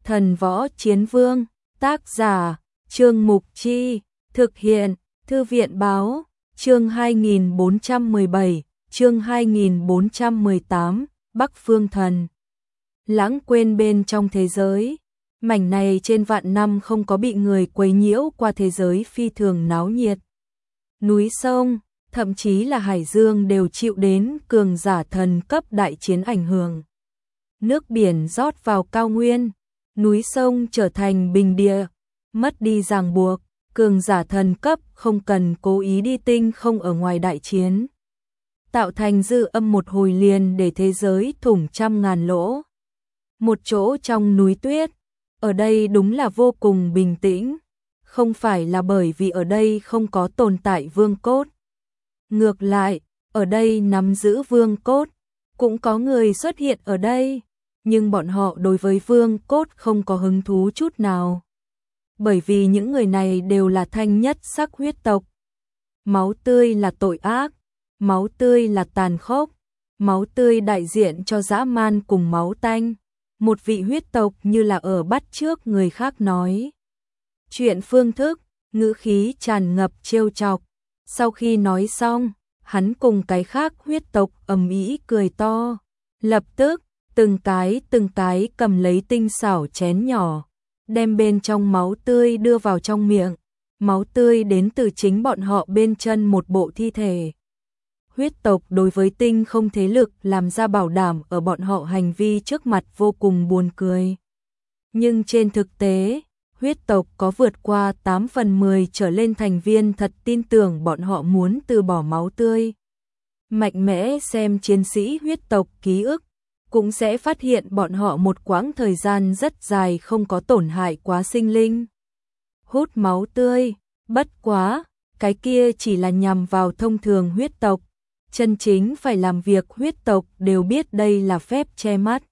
Thần Võ Chiến Vương, tác giả, Trương Mục Chi, thực hiện, Thư viện Báo, chương 2417, chương 2418, Bắc Phương Thần. Lãng quên bên trong thế giới, mảnh này trên vạn năm không có bị người quấy nhiễu qua thế giới phi thường náo nhiệt. Núi sông, thậm chí là hải dương đều chịu đến cường giả thần cấp đại chiến ảnh hưởng. Nước biển rót vào cao nguyên, núi sông trở thành bình địa, mất đi ràng buộc, cường giả thần cấp không cần cố ý đi tinh không ở ngoài đại chiến. Tạo thành dư âm một hồi liền để thế giới thủng trăm ngàn lỗ. Một chỗ trong núi tuyết, ở đây đúng là vô cùng bình tĩnh, không phải là bởi vì ở đây không có tồn tại vương cốt. Ngược lại, ở đây nắm giữ vương cốt, cũng có người xuất hiện ở đây, nhưng bọn họ đối với vương cốt không có hứng thú chút nào. Bởi vì những người này đều là thanh nhất sắc huyết tộc. Máu tươi là tội ác, máu tươi là tàn khốc, máu tươi đại diện cho dã man cùng máu tanh. Một vị huyết tộc như là ở bắt chước người khác nói chuyện phương thức, ngữ khí tràn ngập trêu chọc. Sau khi nói xong, hắn cùng cái khác huyết tộc ầm ĩ cười to. Lập tức, từng cái cầm lấy tinh xảo chén nhỏ, đem bên trong máu tươi đưa vào trong miệng. Máu tươi đến từ chính bọn họ bên chân một bộ thi thể. Huyết tộc đối với tinh không thế lực làm ra bảo đảm ở bọn họ hành vi trước mặt vô cùng buồn cười. Nhưng trên thực tế, huyết tộc có vượt qua 8/10 trở lên thành viên thật tin tưởng bọn họ muốn từ bỏ máu tươi. Mạnh mẽ xem chiến sĩ huyết tộc ký ức, cũng sẽ phát hiện bọn họ một quãng thời gian rất dài không có tổn hại quá sinh linh. Hút máu tươi, bất quá, cái kia chỉ là nhằm vào thông thường huyết tộc. Chân chính phải làm việc huyết tộc đều biết đây là phép che mắt.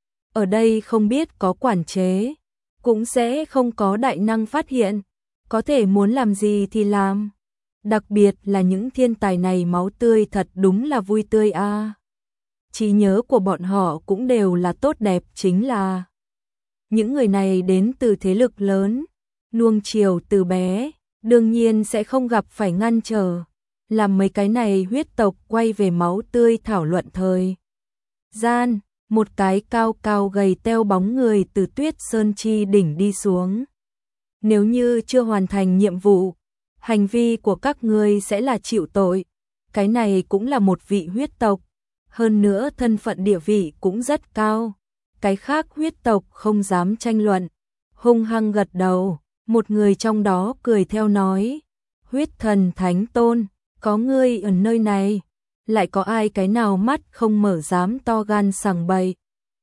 Ở đây không biết có quản chế, cũng sẽ không có đại năng phát hiện, có thể muốn làm gì thì làm. Đặc biệt là những thiên tài này máu tươi thật đúng là vui tươi a. Trí nhớ của bọn họ cũng đều là tốt đẹp, chính là những người này đến từ thế lực lớn, nuông chiều từ bé, đương nhiên sẽ không gặp phải ngăn trở. Làm mấy cái này huyết tộc quay về máu tươi thảo luận thời gian, một cái cao cao gầy teo bóng người từ Tuyết Sơn Chi đỉnh đi xuống. Nếu như chưa hoàn thành nhiệm vụ, hành vi của các ngươi sẽ là chịu tội. Cái này cũng là một vị huyết tộc, hơn nữa thân phận địa vị cũng rất cao. Cái khác huyết tộc không dám tranh luận, hung hăng gật đầu. Một người trong đó cười theo nói, huyết thần thánh tôn, có ngươi ở nơi này, lại có ai cái nào mắt không mở dám to gan sằng bậy.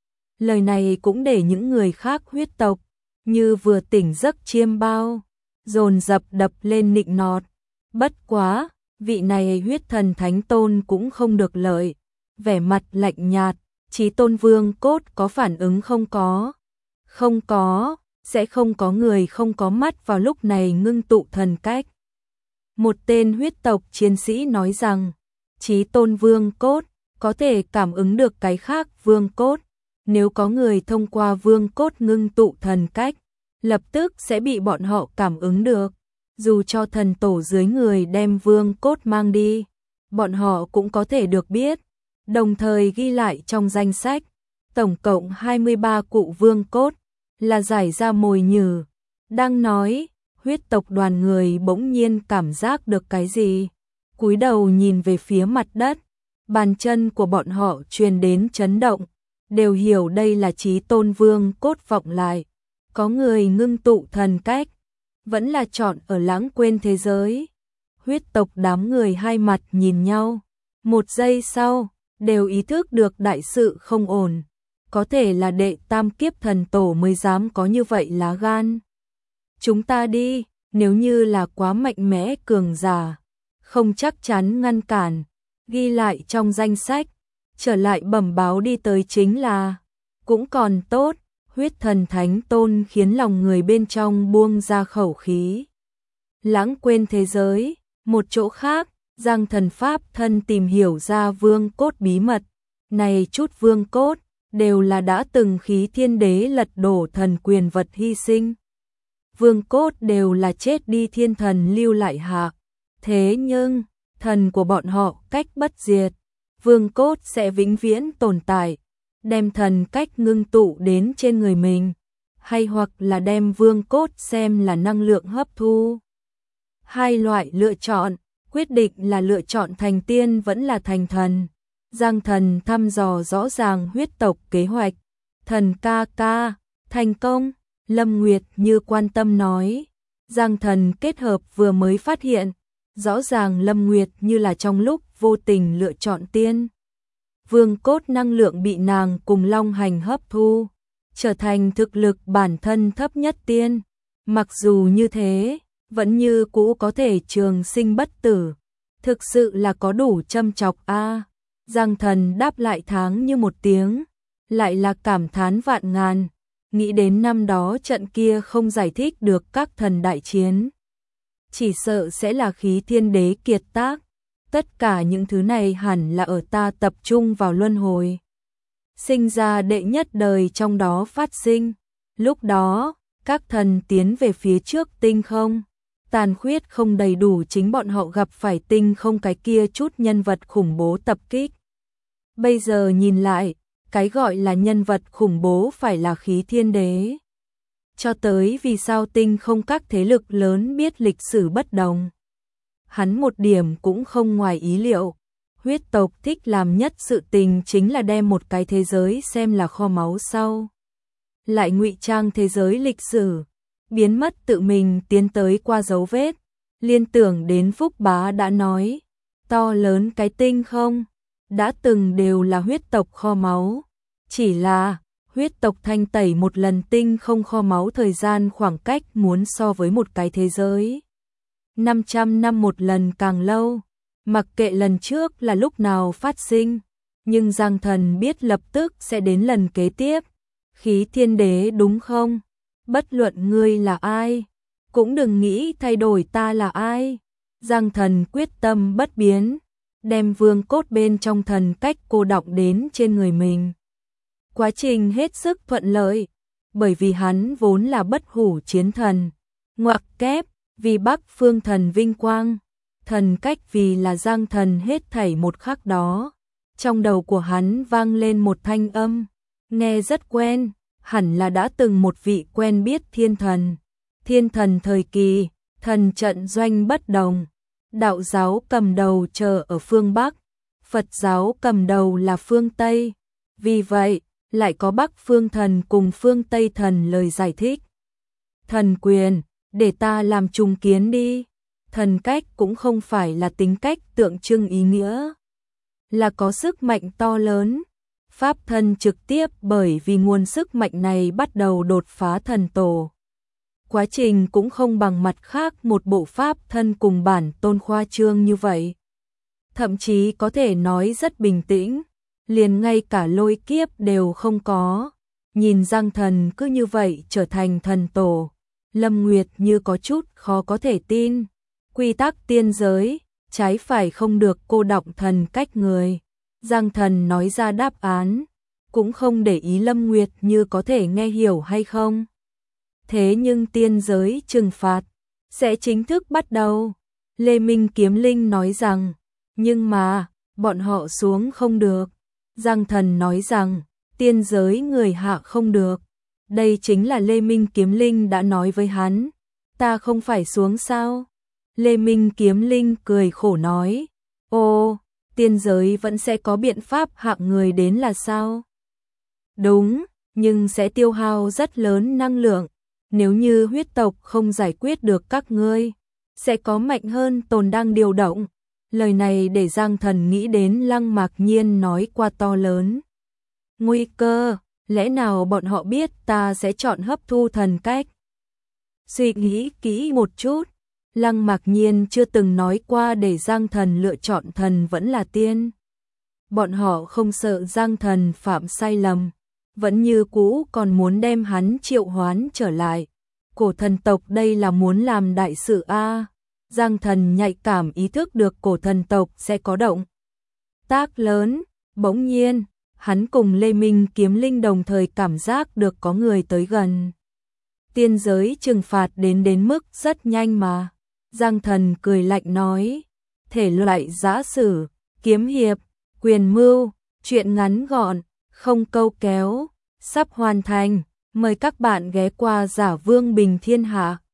Lời này cũng để những người khác huyết tộc, như vừa tỉnh giấc chiêm bao, dồn dập đập lên nịnh nọt. Bất quá, vị này huyết thần thánh tôn cũng không được lợi, vẻ mặt lạnh nhạt. Chí tôn vương cốt có phản ứng không có? Không có, sẽ không có người không có mắt vào lúc này ngưng tụ thần cách. Một tên huyết tộc chiến sĩ nói rằng, Chí tôn vương cốt có thể cảm ứng được cái khác vương cốt. Nếu có người thông qua vương cốt ngưng tụ thần cách, lập tức sẽ bị bọn họ cảm ứng được. Dù cho thần tổ dưới người đem vương cốt mang đi, bọn họ cũng có thể được biết, đồng thời ghi lại trong danh sách. Tổng cộng 23 cụ vương cốt, là giải ra mồi nhử. Đang nói, huyết tộc đoàn người bỗng nhiên cảm giác được cái gì, cúi đầu nhìn về phía mặt đất, bàn chân của bọn họ truyền đến chấn động, đều hiểu đây là Chí tôn vương cốt vọng lại. Có người ngưng tụ thần cách, vẫn là chọn ở lãng quên thế giới. Huyết tộc đám người hai mặt nhìn nhau, một giây sau, đều ý thức được đại sự không ổn. Có thể là đệ tam kiếp thần tổ mới dám có như vậy lá gan. Chúng ta đi, nếu như là quá mạnh mẽ cường giả, không chắc chắn ngăn cản, ghi lại trong danh sách, trở lại bẩm báo đi tới chính là, cũng còn tốt. Huyết thần thánh tôn khiến lòng người bên trong buông ra khẩu khí. Lãng quên thế giới, một chỗ khác, Giang thần pháp thân tìm hiểu ra vương cốt bí mật. Này chút vương cốt, đều là đã từng khí thiên đế lật đổ thần quyền vật hy sinh. Vương cốt đều là chết đi thiên thần lưu lại hạ. Thế nhưng, thần của bọn họ cách bất diệt, vương cốt sẽ vĩnh viễn tồn tại, đem thần cách ngưng tụ đến trên người mình, hay hoặc là đem vương cốt xem là năng lượng hấp thu. Hai loại lựa chọn, quyết định là lựa chọn thành tiên vẫn là thành thần. Giang Thần thăm dò rõ ràng huyết tộc kế hoạch. Thần ca ca, thành công, Lâm Nguyệt Như quan tâm nói. Giang Thần kết hợp vừa mới phát hiện, rõ ràng Lâm Nguyệt Như là trong lúc vô tình lựa chọn tiên. Vương cốt năng lượng bị nàng cùng long hành hấp thu, trở thành thực lực bản thân thấp nhất tiên. Mặc dù như thế, vẫn như cũ có thể trường sinh bất tử. Thực sự là có đủ châm chọc a. Giang Thần đáp lại tháng như một tiếng, lại là cảm thán vạn ngàn, nghĩ đến năm đó trận kia không giải thích được các thần đại chiến. Chỉ sợ sẽ là khí thiên đế kiệt tác, tất cả những thứ này hẳn là ở ta tập trung vào luân hồi. Sinh ra đệ nhất đời trong đó phát sinh, lúc đó, các thần tiến về phía trước tinh không. Tàn khuyết không đầy đủ chính bọn họ gặp phải tinh không cái kia chút nhân vật khủng bố tập kích. Bây giờ nhìn lại, cái gọi là nhân vật khủng bố phải là khí thiên đế. Cho tới vì sao tinh không các thế lực lớn biết lịch sử bất đồng. Hắn một điểm cũng không ngoài ý liệu. Huyết tộc thích làm nhất sự tình chính là đem một cái thế giới xem là kho máu sau. Lại ngụy trang thế giới lịch sử, biến mất tự mình tiến tới qua dấu vết. Liên tưởng đến Phúc Bá đã nói, to lớn cái tinh không, đã từng đều là huyết tộc kho máu. Chỉ là, huyết tộc thanh tẩy một lần tinh không kho máu thời gian khoảng cách muốn so với một cái thế giới 500 năm một lần càng lâu. Mặc kệ lần trước là lúc nào phát sinh, nhưng Giang Thần biết lập tức sẽ đến lần kế tiếp. Khí thiên đế đúng không? Bất luận ngươi là ai, cũng đừng nghĩ thay đổi ta là ai. Giang Thần quyết tâm bất biến, đem vương cốt bên trong thần cách cô đọng đến trên người mình. Quá trình hết sức thuận lợi, bởi vì hắn vốn là bất hủ chiến thần, ngoặc kép, vì Bắc Phương thần vinh quang, thần cách vì là Giang Thần hết thảy một khắc đó. Trong đầu của hắn vang lên một thanh âm, nghe rất quen, hẳn là đã từng một vị quen biết thiên thần. Thiên thần thời kỳ, thần trận doanh bất đồng, đạo giáo cầm đầu chờ ở phương Bắc, Phật giáo cầm đầu là phương Tây. Vì vậy, lại có Bắc phương thần cùng phương Tây thần lời giải thích. Thần quyền, để ta làm trùng kiến đi. Thần cách cũng không phải là tính cách tượng trưng ý nghĩa, là có sức mạnh to lớn. Pháp thân trực tiếp bởi vì nguồn sức mạnh này bắt đầu đột phá thần tổ. Quá trình cũng không bằng mặt khác một bộ pháp thân cùng bản tôn khoa trương như vậy. Thậm chí có thể nói rất bình tĩnh, liền ngay cả lôi kiếp đều không có. Nhìn Giang Thần cứ như vậy trở thành thần tổ, Lâm Nguyệt Như có chút khó có thể tin. Quy tắc tiên giới, trái phải không được cô đọng thần cách người. Giang Thần nói ra đáp án, cũng không để ý Lâm Nguyệt Như có thể nghe hiểu hay không. Thế nhưng tiên giới trừng phạt sẽ chính thức bắt đầu. Lê Minh Kiếm Linh nói rằng, nhưng mà, bọn họ xuống không được. Giang Thần nói rằng, tiên giới người hạ không được. Đây chính là Lê Minh Kiếm Linh đã nói với hắn. Ta không phải xuống sao? Lê Minh Kiếm Linh cười khổ nói, ô, tiên giới vẫn sẽ có biện pháp hạng người đến là sao? Đúng, nhưng sẽ tiêu hao rất lớn năng lượng. Nếu như huyết tộc không giải quyết được các ngươi, sẽ có mạnh hơn tồn đang điều động. Lời này để Giang Thần nghĩ đến Lăng Mạc Nhiên nói qua to lớn. Nguy cơ, lẽ nào bọn họ biết ta sẽ chọn hấp thu thần cách? Suy nghĩ kỹ một chút, Lăng Mạc Nhiên chưa từng nói qua để Giang Thần lựa chọn thần vẫn là tiên. Bọn họ không sợ Giang Thần phạm sai lầm, vẫn như cũ còn muốn đem hắn triệu hoán trở lại. Cổ thần tộc đây là muốn làm đại sự a. Giang Thần nhạy cảm ý thức được cổ thần tộc sẽ có động tác lớn, bỗng nhiên, hắn cùng Lê Minh Kiếm Linh đồng thời cảm giác được có người tới gần. Tiên giới trừng phạt đến mức rất nhanh mà. Giang Thần cười lạnh nói, thể loại giã sử, kiếm hiệp, quyền mưu, truyện ngắn gọn, không câu kéo, sắp hoàn thành, mời các bạn ghé qua Giả Vương Bình Thiên Hạ.